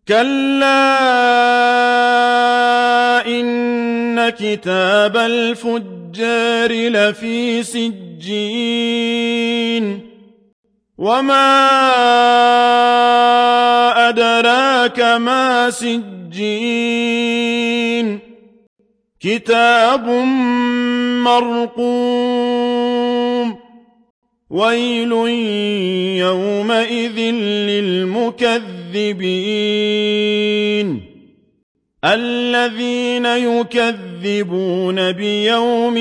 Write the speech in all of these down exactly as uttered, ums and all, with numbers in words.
كلا إن كتاب الفجار لفي سجين وما أدراك ما سجين كتاب مرقوم ويل يومئذ للمكذبين الذين يكذبون بيوم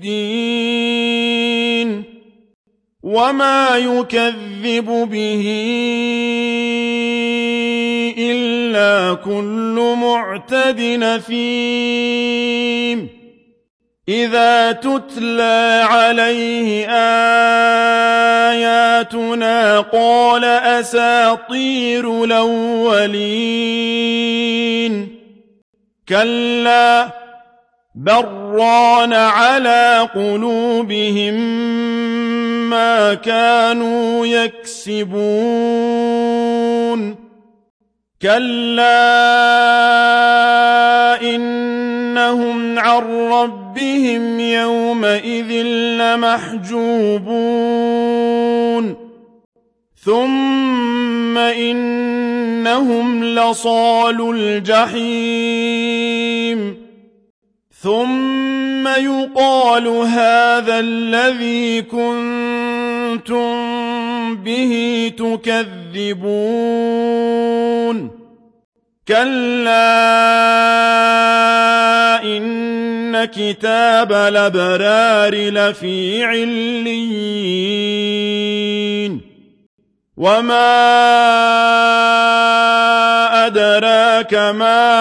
الدين وما يكذب به إلا كل معتد أثيم إذا تتلى عليه آياتنا قال أساطير الأولين كلا بل ران على قلوبهم ما كانوا يكسبون كلا إنهم عن ربهم يومئذ لمحجوبون ثم إنهم لصالو الجحيم ثم يقال هذا الذي كنتم به تكذبون كلا إن كتاب الأبرار لفي عليين وما أدراك ما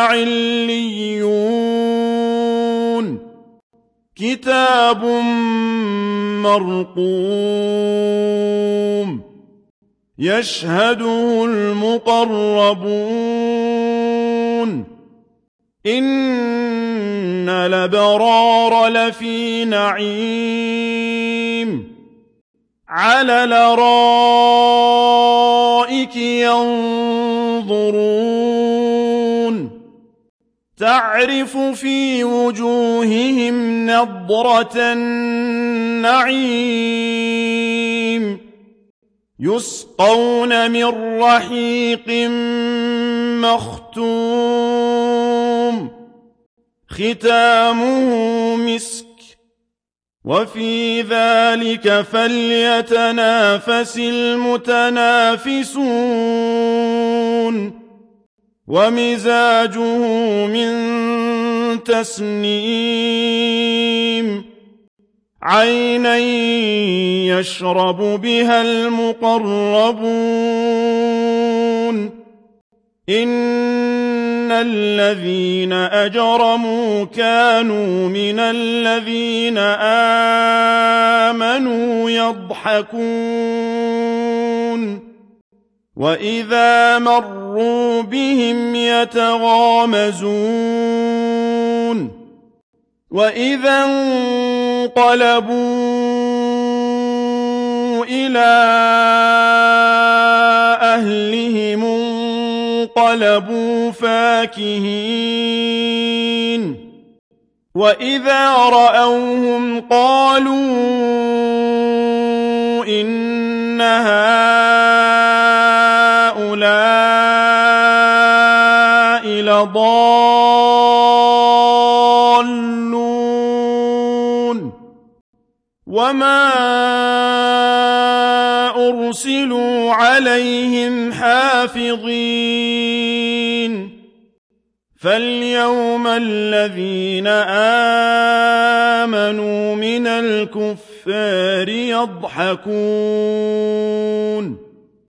عليون كتاب مرقوم يشهده المقربون إن الأبرار لفي نعيم على الأرائك ينظرون تعرف في وجوههم نضرة النعيم يسقون من رحيق مختوم ختامه مسك وفي ذلك فليتنافس المتنافسون ومزاجه من تسنيم عينا يشرب بها المقربون إن الذين أجرموا كانوا من الذين آمنوا يضحكون وإذا مروا بهم يتغامزون وإذا انقلبوا إلى أهلهم انقلبوا فاكهين وإذا رأوهم قالوا إن هؤلاء لضالون وما أرسلوا عليهم حافظين فاليوم الذين آمنوا من الكفار يضحكون